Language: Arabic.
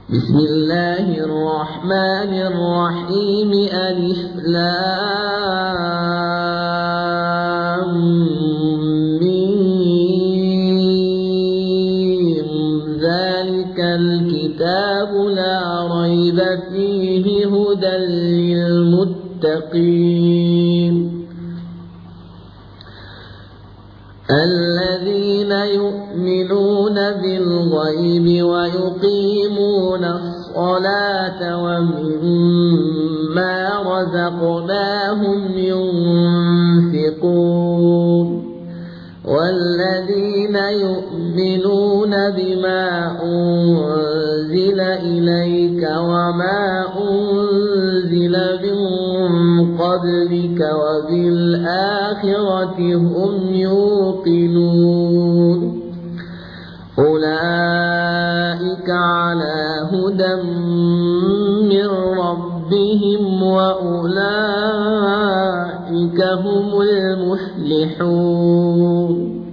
بسم الله الرحمن الرحيم ألف لام ميم ذلك الكتاب لا ريب فيه هدى للمتقين الذين يؤمنون بالغيب ويقيمون الصلاة ومما رزقناهم ينفقون والذين يؤمنون بما أنزل إليك وما أنزل من قبلك وبالآخرة هم يوقنون أولئك على هدى من ربهم وأولئك هم المفلحون